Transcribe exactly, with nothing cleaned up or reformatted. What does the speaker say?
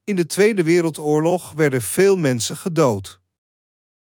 In de Tweede Wereldoorlog werden veel mensen gedood.